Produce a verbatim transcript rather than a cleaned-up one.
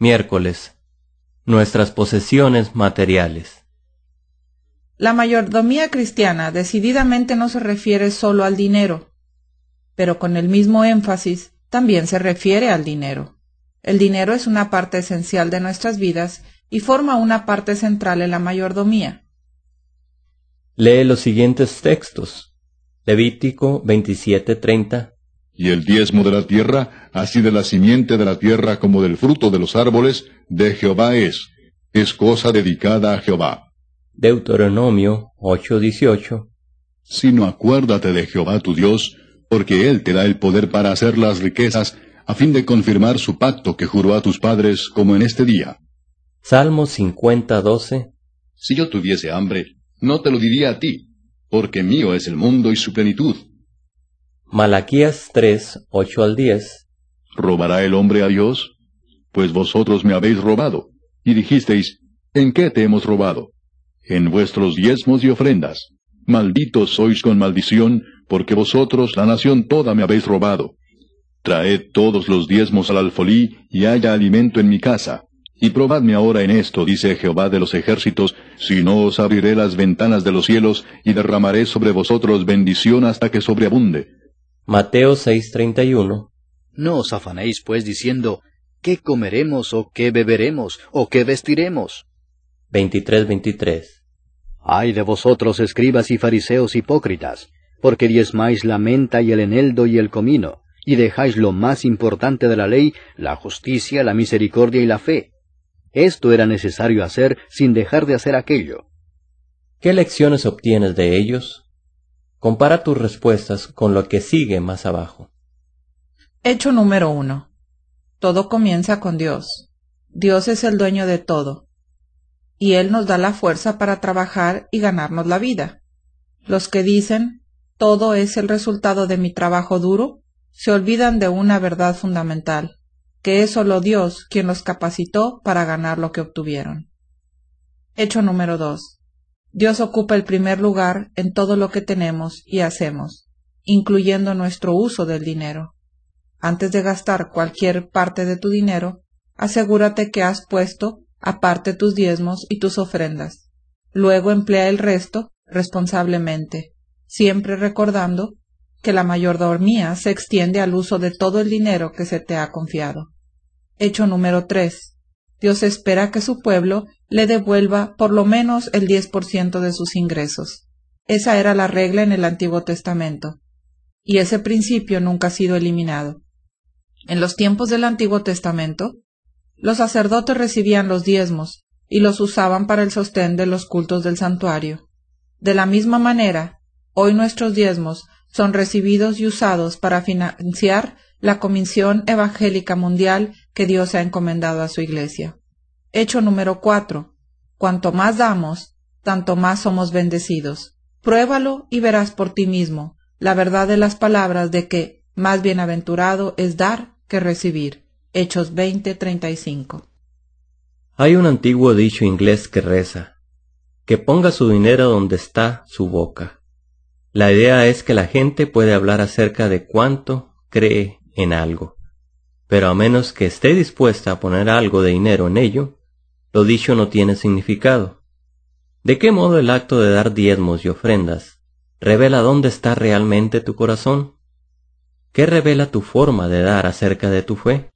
Miércoles. Nuestras posesiones materiales. La mayordomía cristiana decididamente no se refiere solo al dinero, pero con el mismo énfasis también se refiere al dinero. El dinero es una parte esencial de nuestras vidas y forma una parte central en la mayordomía. Lee los siguientes textos. Levítico veintisiete treinta. Y el diezmo de la tierra, así de la simiente de la tierra como del fruto de los árboles, de Jehová es. Es cosa dedicada a Jehová. Deuteronomio ocho dieciocho. Sino acuérdate de Jehová tu Dios, porque Él te da el poder para hacer las riquezas, a fin de confirmar su pacto que juró a tus padres, como en este día. Salmo cincuenta doce. Si yo tuviese hambre, no te lo diría a ti, porque mío es el mundo y su plenitud. Malaquías tres, ocho al diez. ¿Robará el hombre a Dios? Pues vosotros me habéis robado. Y dijisteis, ¿en qué te hemos robado? En vuestros diezmos y ofrendas. Malditos sois con maldición, porque vosotros, la nación toda, me habéis robado. Traed todos los diezmos al alfolí, y haya alimento en mi casa. Y probadme ahora en esto, dice Jehová de los ejércitos, si no os abriré las ventanas de los cielos, y derramaré sobre vosotros bendición hasta que sobreabunde. Mateo seis treinta y uno. No os afanéis pues diciendo, ¿qué comeremos, o qué beberemos, o qué vestiremos? veintitrés veintitrés. Ay de vosotros, escribas y fariseos hipócritas, porque diezmáis la menta y el eneldo y el comino, y dejáis lo más importante de la ley, la justicia, la misericordia y la fe. Esto era necesario hacer sin dejar de hacer aquello. ¿Qué lecciones obtienes de ellos? Compara tus respuestas con lo que sigue más abajo. Hecho número uno. Todo comienza con Dios. Dios es el dueño de todo, y Él nos da la fuerza para trabajar y ganarnos la vida. Los que dicen, todo es el resultado de mi trabajo duro, se olvidan de una verdad fundamental, que es solo Dios quien los capacitó para ganar lo que obtuvieron. Hecho número dos. Dios ocupa el primer lugar en todo lo que tenemos y hacemos, incluyendo nuestro uso del dinero. Antes de gastar cualquier parte de tu dinero, asegúrate que has puesto aparte tus diezmos y tus ofrendas. Luego emplea el resto responsablemente, siempre recordando que la mayordomía se extiende al uso de todo el dinero que se te ha confiado. Hecho número tres. Dios espera que su pueblo le devuelva por lo menos el diez por ciento de sus ingresos. Esa era la regla en el Antiguo Testamento, y ese principio nunca ha sido eliminado. En los tiempos del Antiguo Testamento, los sacerdotes recibían los diezmos y los usaban para el sostén de los cultos del santuario. De la misma manera, hoy nuestros diezmos son recibidos y usados para financiar la Comisión Evangélica Mundial que Dios ha encomendado a su Iglesia. Hecho número cuatro. Cuanto más damos, tanto más somos bendecidos. Pruébalo y verás por ti mismo la verdad de las palabras de que más bienaventurado es dar que recibir. Hechos veinte treinta y cinco. Hay un antiguo dicho inglés que reza, que ponga su dinero donde está su boca. La idea es que la gente puede hablar acerca de cuánto cree en algo, pero a menos que esté dispuesta a poner algo de dinero en ello, lo dicho no tiene significado. ¿De qué modo el acto de dar diezmos y ofrendas revela dónde está realmente tu corazón? ¿Qué revela tu forma de dar acerca de tu fe?